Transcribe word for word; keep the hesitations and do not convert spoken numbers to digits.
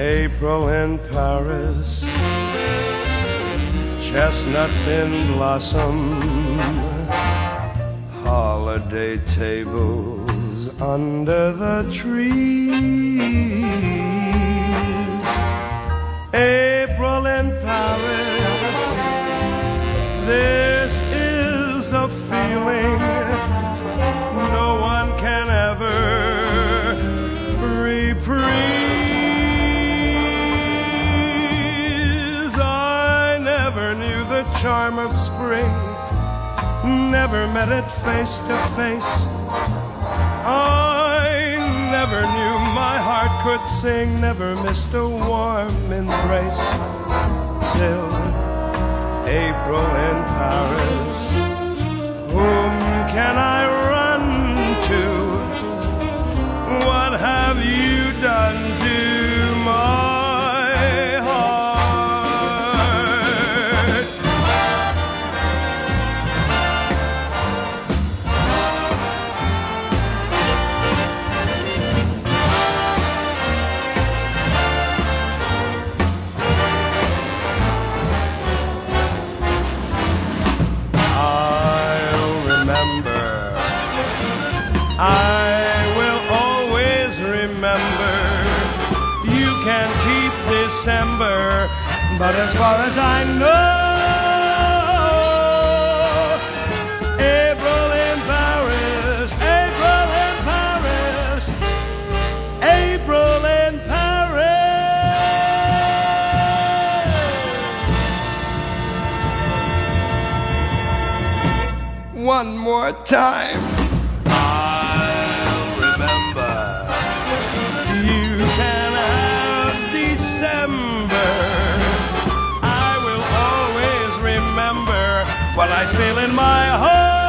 April in Paris, chestnuts in blossom, holiday tables under the trees. April in Paris, this is a feeling no one can ever reprise. I never knew the charm of spring, never met it face to face. I never knew my heart could sing, never missed a warm embrace till April in Paris. Whom can I run to? What have you done to my heart? I'll remember, I will always remember. You can keep December, but as far as I know, April in Paris, April in Paris, April in Paris. One more time. I'll remember. You can have December. I will always remember what I feel in my heart.